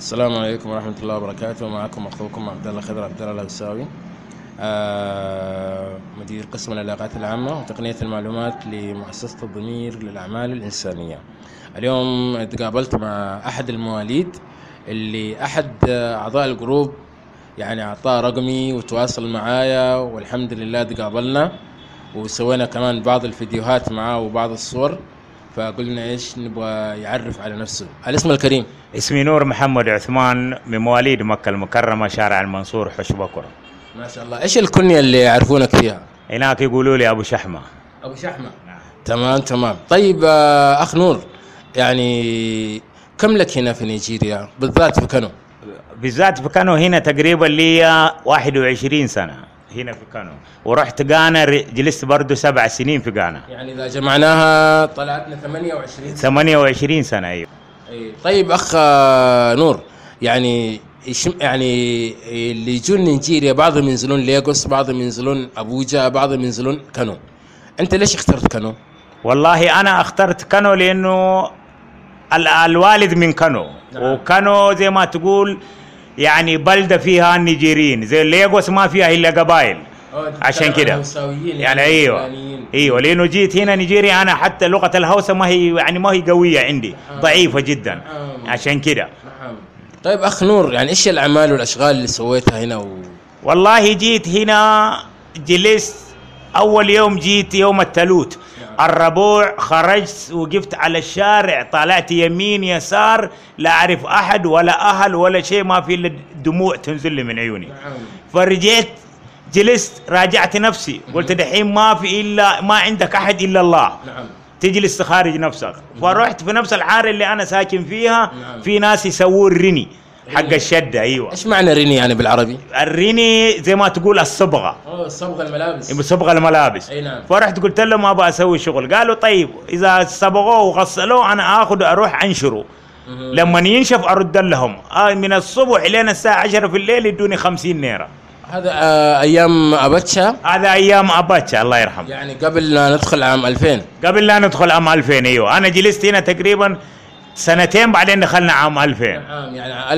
السلام عليكم ورحمة الله وبركاته. معكم أخوكم عبد الله خضر عبد الله الغساوي، مدير قسم العلاقات العامة وتقنية المعلومات لمؤسسة الضمير للأعمال الإنسانية. اليوم تقابلت مع أحد المواليد اللي أحد أعضاء الجروب يعني أعطاه رقمي وتواصل معايا، والحمد لله تقابلنا وسوينا كمان بعض الفيديوهات معاه وبعض الصور. فقلنا إيش نبغى يعرف على نفسه. الاسم الكريم؟ اسمي نور محمد عثمان، من مواليد مكة المكرمة، شارع المنصور، حش بكرة. ما شاء الله. إيش الكنية اللي يعرفونك فيها؟ هناك يقولوا لي أبو شحمة. أبو شحمة. نعم. تمام. طيب أخ نور، يعني كم لك هنا في نيجيريا بالذات في كانو؟ بالذات في كانو هنا تقريبا لي 21 سنة هنا في كانو، ورحت غانا جلست برضو 7 سنين في غانا. يعني إذا جمعناها طلعتنا 28 سنة. أيوه. طيب أخ نور، يعني اللي يجون نيجيريا بعضهم ينزلون ليغوس، بعضهم ينزلون أبوجا، بعضهم ينزلون كانو. أنت ليش اخترت كانو؟ والله أنا اخترت كانو لأنه الوالد من كانو. نعم. وكانو زي ما تقول يعني بلدة فيها النيجيريين، زي ليغوس ما فيها إلا قبائل، عشان كده يعني ايوه لانه جيت هنا نيجيريا انا حتى لغه الهوسه ما هي قويه عندي، ضعيفه جدا، عشان كده. طيب اخ نور، يعني ايش الاعمال والاشغال اللي سويتها هنا والله جيت هنا جلست اول يوم، جيت يوم الثلاث الربوع، خرجت وقفت على الشارع، طلعت يمين يسار، لا اعرف احد ولا اهل ولا شيء، ما في الا دموع تنزل لي من عيوني. فرجعت جلست راجعت نفسي، قلت دحين ما في إلا ما عندك أحد إلا الله. نعم. تجلس تخارج نفسك. فرحت في نفس الحارة اللي أنا ساكن فيها. نعم. في ناس يسوون ريني حق الشدة. أيوة. إيش معنى ريني يعني بالعربي؟ الريني زي ما تقول الصبغة. صبغ الملابس. صبغ الملابس. أي نعم. فرحت قلت لهم أبغى أسوي شغل، قالوا طيب إذا صبغوه وغسلوه أنا آخذ أروح أنشره. لما ينشف أرد لهم من الصبح لين الساعة 10 في الليل يدوني 50 نيرة. هذا ايام اباتشا؟ هذا ايام اباتشا الله يرحمه، يعني قبل لا ندخل عام 2000. قبل لا ندخل عام 2000. ايوه انا جلست هنا تقريبا سنتين بعدين دخلنا عام 2000. نعم، يعني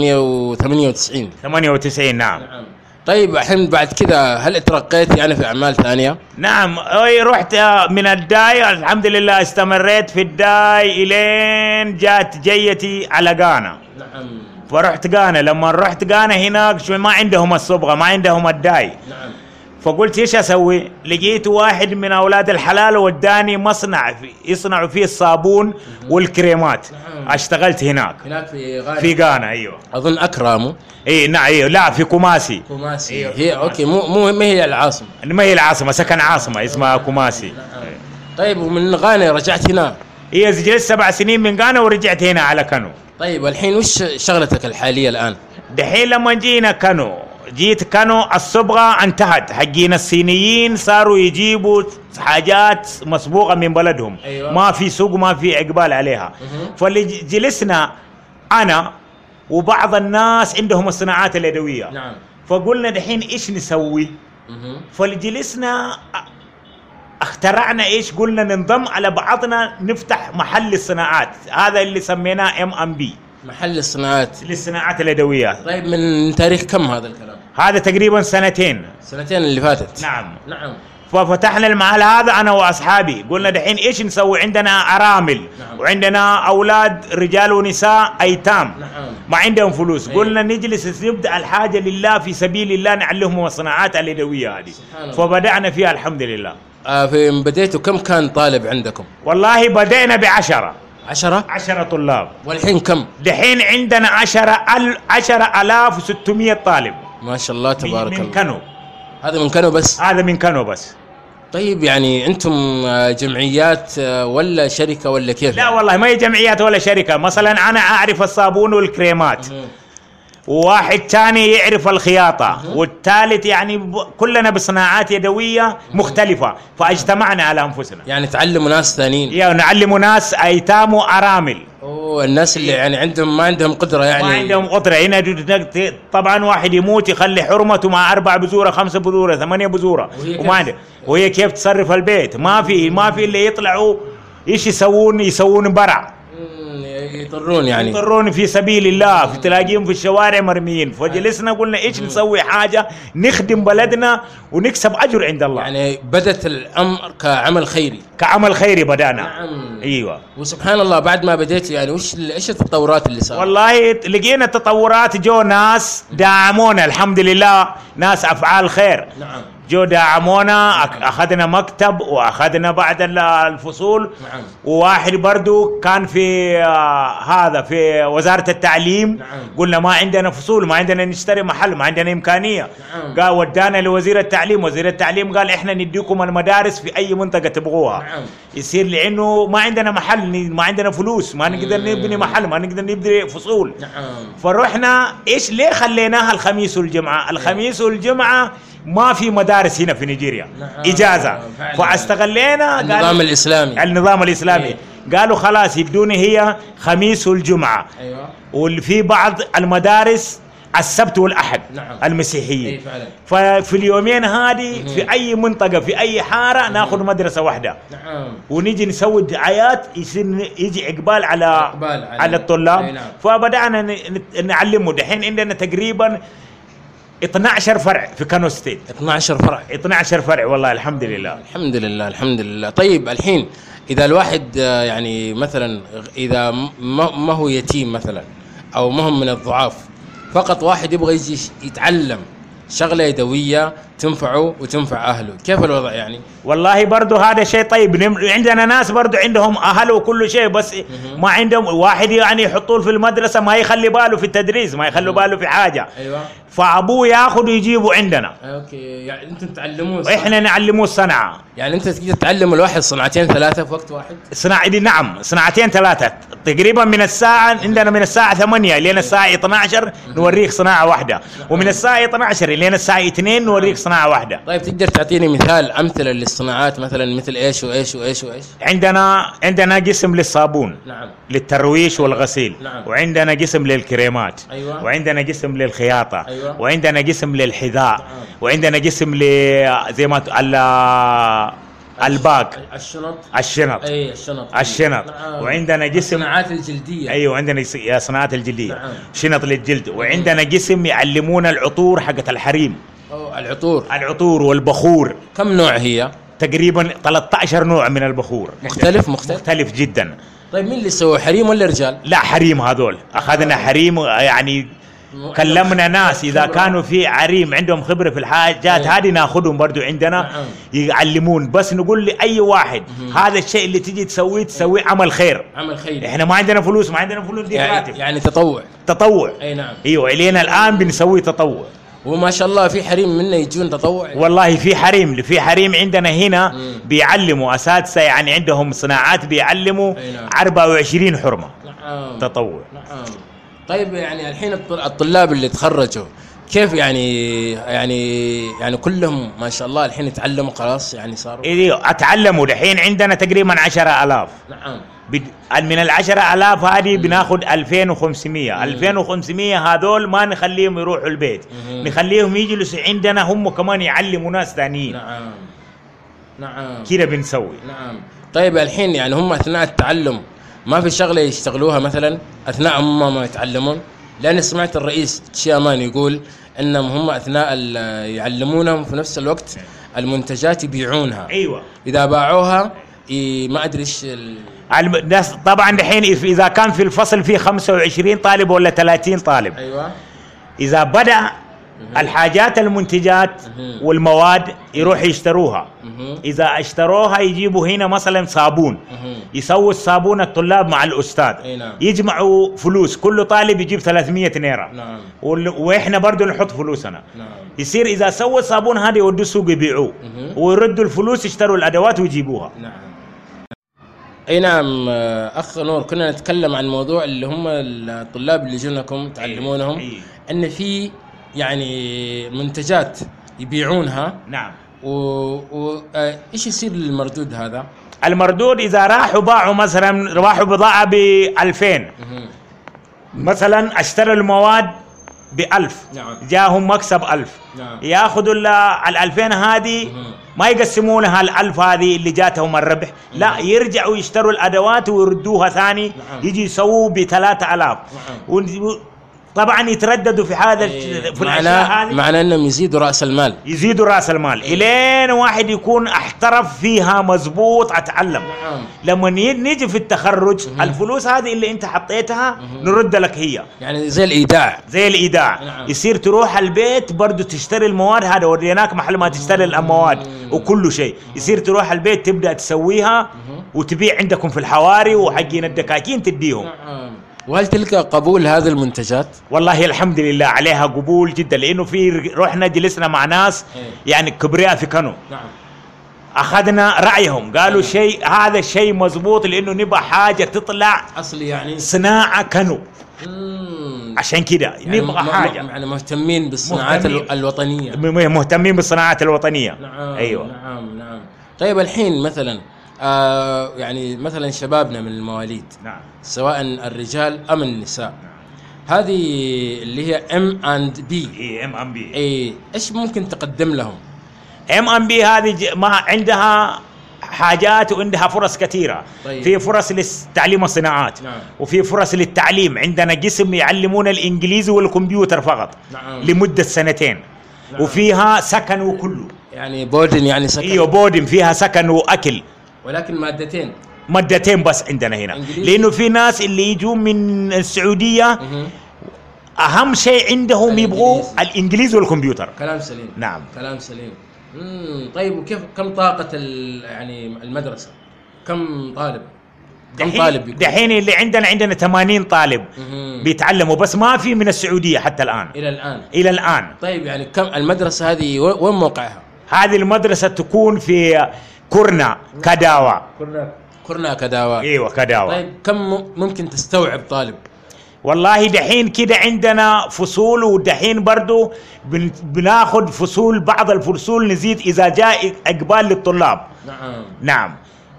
1998. نعم. طيب الحين بعد كذا هل اترقيت يعني في اعمال ثانيه؟ نعم. رحت من الداي، الحمد لله استمريت في الداي الين جات جيتي على غانا. نعم. فرحت غانا، لما رحت غانا هناك شوي ما عندهم الصبغه، ما عندهم الداي. نعم. فقلت ايش اسوي؟ لقيت واحد من اولاد الحلال وداني مصنع يصنعوا فيه الصابون والكريمات. نعم. اشتغلت هناك في غانا. في غانا. ايوه اظن اكرامو. اي نعم. ايوه لا في كوماسي. أيوه. هي اوكي، مو ما هي العاصمه. ما هي العاصمه، سكن عاصمه اسمها كوماسي. نعم. طيب ومن غانا رجعت هنا؟ هي جلست 7 سنين من غانا ورجعت هنا على كانو. طيب والحين وش شغلتك الحاليه الان؟ دحين لما جينا كانو، جيت كانو الصبغه انتهت، حقين الصينيين صاروا يجيبوا حاجات مسبوغه من بلدهم. أيوة. ما في سوق، ما في اقبال عليها. فاللي جلسنا انا وبعض الناس عندهم الصناعات اليدويه. نعم. فقلنا دحين ايش نسوي؟ فجلسنا اخترعنا ايش؟ قلنا ننضم على بعضنا نفتح محل الصناعات، هذا اللي سميناه MMB، محل الصناعات للصناعات اليدويه. طيب من تاريخ كم هذا الكلام؟ هذا تقريبا سنتين اللي فاتت. نعم. ففتحنا المحل هذا انا واصحابي، قلنا دحين ايش نسوي؟ عندنا ارامل. نعم. وعندنا اولاد رجال ونساء ايتام. نعم. ما عندهم فلوس. قلنا نجلس نبدا الحاجه لله في سبيل الله، نعلمهم الصناعات اليدويه هذه. فبدانا فيها الحمد لله. في بديتوا كم كان طالب عندكم؟ والله بدأنا ب10 طلاب. والحين كم؟ دحين عندنا 10,600 طالب. ما شاء الله تبارك الله. من كانو. هذا من كانو بس؟ هذا من كانو بس. طيب يعني أنتم جمعيات ولا شركة ولا كيف؟ لا والله ما هي جمعيات ولا شركة. مثلا أنا أعرف الصابون والكريمات، وواحد ثاني يعرف الخياطة، والثالث يعني كلنا بصناعات يدوية مختلفة، فاجتمعنا على أنفسنا. يعني تعلموا ناس ثانيين؟ يعني نعلموا ناس أيتام وأرامل. الناس اللي يعني ما عندهم قدرة، يعني ما عندهم قدرة. هنا طبعا واحد يموت يخلي حرمته مع 4 بذورة 5 بذورة 8 بذورة، وهي كيف تصرف البيت؟ ما في اللي يطلعوا ايش يسوون برع. يضرون يعني يضرون في سبيل الله، في تلاقيهم في الشوارع مرميين. فجلسنا قلنا ايش نسوي حاجه نخدم بلدنا ونكسب اجر عند الله. يعني بدت الامر كعمل خيري. كعمل خيري بدانا. نعم. ايوه. وسبحان الله بعد ما بديت يعني ايش التطورات اللي صارت؟ والله لقينا تطورات، جو ناس دعمونا الحمد لله، ناس افعال خير. نعم. جو دعمونا، اخذنا مكتب واخذنا بعد الفصول. نعم. وواحد برضو كان في هذا في وزارة التعليم. نعم. قلنا ما عندنا فصول، ما عندنا نشتري محل، ما عندنا إمكانية. نعم. قال ودانا لوزير التعليم، وزير التعليم قال احنا نديكم المدارس في اي منطقة تبغوها. نعم. يصير لانه ما عندنا محل، ما عندنا فلوس، ما نقدر نبني محل، ما نقدر نبني فصول. نعم. فروحنا ايش ليه خليناها الخميس والجمعة؟ الخميس والجمعة ما في مدارس هنا في نيجيريا. نعم. اجازه. فاستغلينا النظام الاسلامي. النظام الاسلامي. قالوا خلاص يدوني هي خميس والجمعه. ايوه. واللي في بعض المدارس السبت والاحد. نعم. المسيحيين. فعلا. ففي اليومين هذه في اي منطقه في اي حاره ناخذ مدرسه واحده. نعم. ونيجي نسوي دعايات، يصير يجي اقبال على الطلاب. نعم. فبدانا نعلمه. دحين عندنا تقريبا 12 فرع في كانو ستيت. 12 فرع. 12 فرع والله الحمد لله. الحمد لله الحمد لله. طيب الحين اذا الواحد يعني مثلا اذا ما هو يتيم مثلا او ما هو من الضعاف، فقط واحد يبغى يجي يتعلم شغله يدويه تنفعه وتنفع اهله، كيف الوضع يعني؟ والله برضو هذا شيء طيب. عندنا ناس برضو عندهم اهل وكل شيء، بس ما عندهم واحد يعني يحطوه في المدرسه ما يخلي باله في التدريس، ما يخلي باله في حاجه. ايوه. فابوه ياخذ ويجيبه عندنا. اوكي. يعني انتم تعلموه احنا نعلموه الصنعه. يعني انت تقدر تعلم الواحد صنعتين ثلاثه في وقت واحد؟ صناعه دي نعم، صناعتين ثلاثه تقريبا. من الساعه عندنا من الساعه 8 لين الساعه 12 نوريك صناعه واحده، ومن الساعه 12 لين الساعه 2 نوريك صناعه واحده. طيب تقدر تعطيني مثال امثله للصناعات مثلا مثل ايش وايش وايش وايش؟ عندنا قسم للصابون. نعم. للترويش والغسيل. نعم. وعندنا قسم للكريمات. أيوة. وعندنا قسم للخياطه. أيوة. وعندنا قسم للحذاء. نعم. وعندنا قسم زي ما الباق. الشنط. الشنط. نعم. وعندنا قسم الصناعات الجلديه. ايوه عندنا صناعات الجلديه. نعم. شنط للجلد. وعندنا قسم يعلمونا العطور حقت الحريم. العطور والبخور. كم نوع هي؟ تقريبا 13 نوع من البخور. مختلف جدا. طيب مين اللي سوى، حريم ولا رجال؟ لا حريم. هذول اخذنا حريم يعني. كلمنا ناس اذا كانوا في عريم عندهم خبره في الحاجات هذه ناخذهم برضو عندنا. يعلمون. بس نقول لاي واحد هذا الشيء اللي تجي تسويه عمل خير. احنا ما عندنا فلوس دي راتب. يعني تطوع. اي نعم. ايوه الينا الان بنسوي تطوع. وما شاء الله في حريم منا يجون تطوع. والله في حريم عندنا هنا بيعلموا اساتذه يعني عندهم صناعات بيعلموا 24 حرمه. نعم. تطوع. نعم. طيب يعني الحين الطلاب اللي تخرجوا كيف يعني كلهم ما شاء الله الحين يتعلموا خلاص يعني صاروا؟ ايوه اتعلموا. دحين عندنا تقريبا 10,000. نعم. من 10,000 هذه بناخذ 2500. 2500 هذول ما نخليهم يروحوا البيت. نخليهم يجلسوا عندنا هم كمان يعلموا ناس ثانيين. نعم. كده بنسوي. نعم. طيب الحين يعني هم اثناء التعلم ما في شغله يشتغلوها مثلا اثناء هم ما يتعلمون؟ لأن سمعت الرئيس تشيامان يقول انهم هم اثناء يعلمونهم في نفس الوقت المنتجات يبيعونها. ايوه. اذا باعوها ما ادري ايش الناس طبعا دحين اذا كان في الفصل فيه 25 طالب ولا 30 طالب. ايوه. اذا بدا الحاجات المنتجات والمواد يروح يشتروها. اذا اشتروها يجيبوا هنا مثلا صابون. يسووا الصابون الطلاب مع الاستاذ. يجمعوا فلوس، كل طالب يجيب 300 ليره. نعم. واحنا برضو نحط فلوسنا. نعم. يصير اذا سووا الصابون هذا يودوا السوق يبيعوه ويردوا الفلوس يشتروا الادوات ويجيبوها. نعم. اي نعم. اخ نور، كنا نتكلم عن موضوع اللي هم الطلاب اللي يجونكم تعلمونهم ان في يعني منتجات يبيعونها. نعم. ايش يصير للمردود هذا؟ المردود اذا راحوا باعوا مثلا بضاعه ب 2000 مثلا اشتروا المواد ب1000 نعم. جاهم مكسب 1000 نعم. ياخذوا ال2000 هذه ما يقسمونها ال1000 هذه اللي جاتهم الربح، لا يرجعوا يشتروا الادوات ويردوها ثاني. نعم. يجي يسووا ب3000. طبعا يترددوا في هذا في الاشياء هذه، معناه انهم يزيدوا راس المال، يزيدوا راس المال الين واحد يكون احترف فيها مزبوط اتعلم. نعم. لما نيجي في التخرج الفلوس هذه اللي انت حطيتها نرد لك هي، يعني زي الايداع. زي الايداع. نعم. يصير تروح البيت برضو تشتري المواد، هذا وريناك محل ما تشتري المواد وكل شيء. يصير تروح البيت تبدا تسويها وتبيع عندكم في الحواري، وحقين الدكاكين تديهم. نعم. وهل تلقى قبول هذه المنتجات؟ والله الحمد لله عليها قبول جدا، لانه في رحنا جلسنا مع ناس يعني كبرياء في كانو. نعم. اخذنا رايهم، قالوا شيء هذا الشيء مزبوط، لانه نبغى حاجه تطلع اصلي يعني صناعه كانو. عشان كده يعني نبغى حاجه، يعني مهتمين بالصناعات الوطنيه، مهتمين بالصناعات الوطنيه. نعم. ايوه. نعم. طيب الحين مثلا يعني مثلا شبابنا من المواليد، نعم، سواء الرجال ام النساء، هذه اللي هي M&B. M&B ايش ممكن تقدم لهم؟ M&B هذه ما عندها حاجات وعندها فرص كثيرة. طيب. في فرص لتعليم الصناعات. نعم. وفي فرص للتعليم، عندنا قسم يعلمون الإنجليزي والكمبيوتر فقط. نعم. لمدة 2 نعم. وفيها سكن وكله، يعني بودن، يعني سكن. ايوه بودن، فيها سكن وأكل. ولكن مادتين بس عندنا هنا. إنجليزي. لأنه في ناس اللي يجوا من السعودية أهم شيء عندهم يبغوا الإنجليزي والكمبيوتر. كلام سليم. نعم. كلام سليم. طيب وكيف، كم طاقة يعني المدرسة؟ كم طالب؟ دحين اللي عندنا 80 طالب بيتعلموا، بس ما في من السعودية حتى الآن. إلى الآن. طيب يعني كم المدرسة هذه، وين موقعها؟ هذه المدرسة تكون في كورنا كداوة. كورنا كداوة. ايوه كداوة. طيب كم ممكن تستوعب طالب؟ والله دحين كده عندنا فصول، ودحين برضو بناخد فصول، بعض الفصول نزيد إذا جاء إقبال للطلاب. نعم.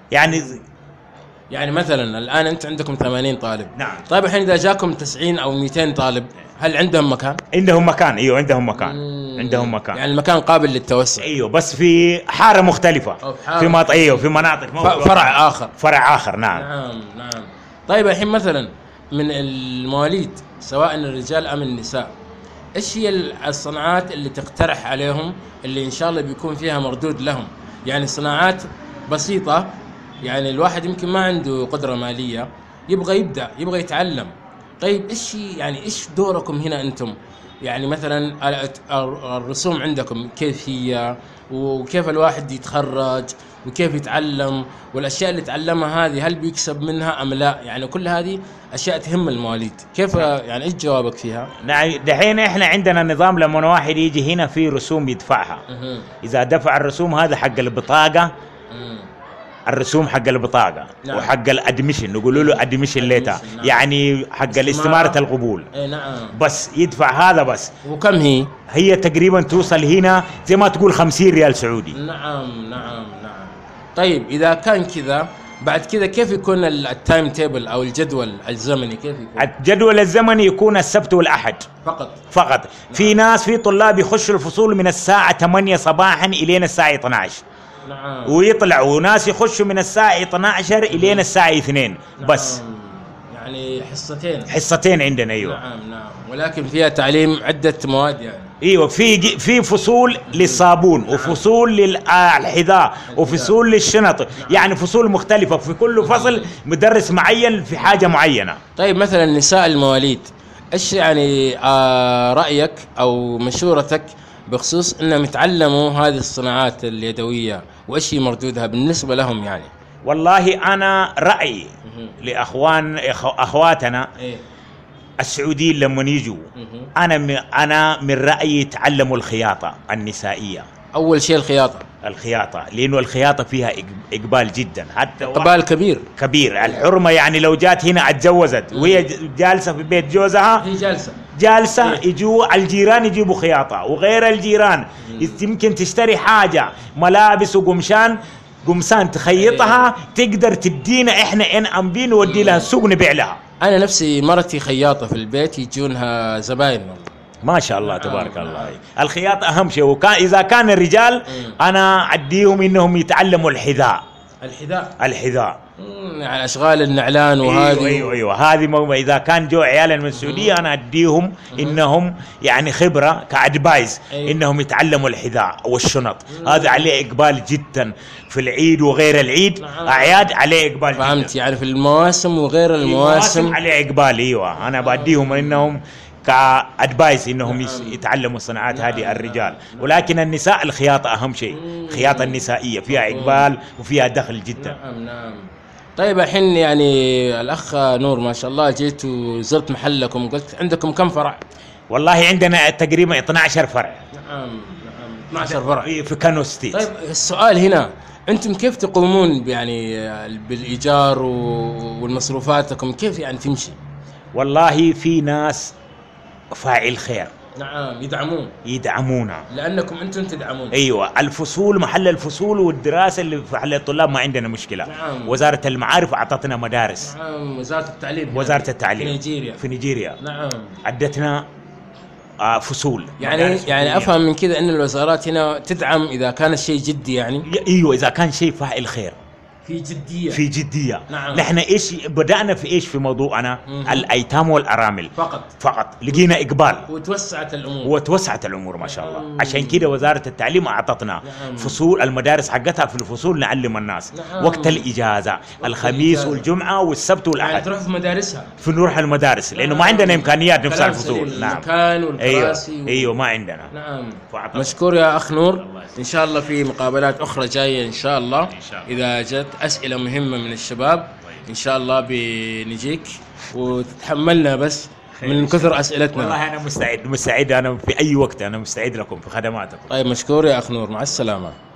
يعني مثلا الآن أنت عندكم 80 طالب. نعم. طيب الحين إذا جاكم 90 أو 200 طالب، هل عندهم مكان؟ عندهم مكان، ايوه عندهم مكان. عندهم مكان، يعني المكان قابل للتوسع. ايوه بس في حارة مختلفة، في مناطق فرع آخر. نعم. طيب الحين مثلا من المواليد سواء الرجال أم النساء، إيش هي الصناعات اللي تقترح عليهم اللي إن شاء الله بيكون فيها مردود لهم؟ يعني صناعات بسيطة، يعني الواحد يمكن ما عنده قدرة مالية، يبغى يبدأ، يبغى يتعلم. طيب إيش دوركم هنا أنتم؟ يعني مثلا الرسوم عندكم كيف هي، وكيف الواحد يتخرج، وكيف يتعلم، والأشياء اللي تعلمها هذه هل بيكسب منها أم لا؟ يعني كل هذه أشياء تهم المواليد. كيف يعني إيش جوابك فيها؟ دحين إحنا عندنا نظام، لما واحد يجي هنا في رسوم يدفعها. إذا دفع الرسوم هذا حق البطاقة، الرسوم حق البطاقة. نعم. وحق الادميشن، نقول له ادميشن ليتا. نعم. يعني حق الاستمارة القبول. نعم. بس يدفع هذا بس. وكم هي تقريبا توصل هنا زي ما تقول 50 ريال سعودي. نعم. طيب إذا كان كذا، بعد كذا كيف يكون التايم تيبل أو الجدول الزمني؟ كيف يكون؟ الجدول الزمني يكون السبت والأحد فقط. نعم. في ناس، في طلاب يخشوا الفصول من الساعة 8 صباحا إلين الساعة 12. نعم. ويطلعوا ناس يخشوا من الساعة 12 إلين الساعة 2. نعم. بس يعني حصتين عندنا. أيوة. نعم. ولكن فيها تعليم عدة مواد يعني. ايوه في فصول للصابون، وفصول للحذاء، وفصول للشنط. يعني فصول مختلفة، في كل فصل مدرس معين في حاجة معينة. طيب مثلا نساء المواليد، ايش يعني رأيك او مشورتك بخصوص انهم يتعلموا هذه الصناعات اليدوية، وايش مردودها بالنسبة لهم يعني؟ والله انا رأيي اخواتنا السعوديين لما يجوا، انا من رايي يتعلموا الخياطه النسائيه. اول شيء الخياطه، لانه الخياطه فيها اقبال جدا، حتى اقبال كبير. الحرمه يعني لو جات هنا اتجوزت وهي جالسه في بيت جوزها، هي جالسه يجوا الجيران يجيبوا خياطه، وغير الجيران يمكن تشتري حاجه ملابس قمصان تخيطها، تقدر تدينا احنا M&B نودي لها السوق نبيع لها. انا نفسي مرتي خياطه في البيت، يجونها زباين ما شاء الله تبارك الله. الخياطة أهم شيء، وكان إذا كان الرجال أنا أديهم إنهم يتعلموا الحذاء. الحذاء يعني اشغال النعلان وهذه. ايوه هذه اذا كان جو عيالا من السعوديه انا اديهم انهم يعني خبره كادفايس انهم يتعلموا الحذاء والشنط. هذا عليه اقبال جدا في العيد وغير العيد. اعياد عليه اقبال فهمت جداً. يعني في المواسم وغير المواسم عليه اقبال. ايوه انا بديهم انهم كادفايس انهم يتعلموا الصناعات هذه الرجال، ولكن النساء الخياطه اهم شيء. الخياطه النسائيه فيها اقبال وفيها دخل جدا. نعم. طيب الحين يعني الاخ نور ما شاء الله جيت وزرت محلكم، قلت عندكم كم فرع؟ والله عندنا تقريبا 12 فرع. نعم 12 فرع في كانو ستيت. طيب السؤال هنا، انتم كيف تقومون يعني بالايجار والمصروفاتكم كيف يعني تمشي؟ والله في ناس فاعل خير. نعم يدعمونا لانكم انتم تدعمون. ايوه الفصول، محل الفصول والدراسه اللي في محل الطلاب ما عندنا مشكله. نعم. وزاره المعارف اعطتنا مدارس. نعم وزاره التعليم في نيجيريا. نعم عدتنا فصول. يعني افهم من كذا ان الوزارات هنا تدعم اذا كان الشيء جدي يعني. ايوه اذا كان شيء فاعل خير في جدية. نعم. نحن ايش بدأنا في ايش في موضوعنا؟ الايتام والارامل فقط لقينا اقبال وتوسعت الامور ما شاء الله. عشان كده وزارة التعليم اعطتنا فصول، المدارس حقتها في الفصول نعلم الناس. وقت الاجازة الخميس والجمعة والسبت والاحد يعني تروح في مدارسها، نروح المدارس لانه ما عندنا امكانيات نفس الفصول. نعم المكان والكراسي ايوه ما عندنا. نعم مشكور يا اخ نور. ان شاء الله في مقابلات اخرى جايه ان شاء الله. اذا جت اسئله مهمه من الشباب ان شاء الله بنجيك وتتحملنا بس من كثر اسئلتنا. والله انا مستعد انا في اي وقت انا مستعد لكم في خدماتكم. طيب مشكور يا اخ نور، مع السلامه.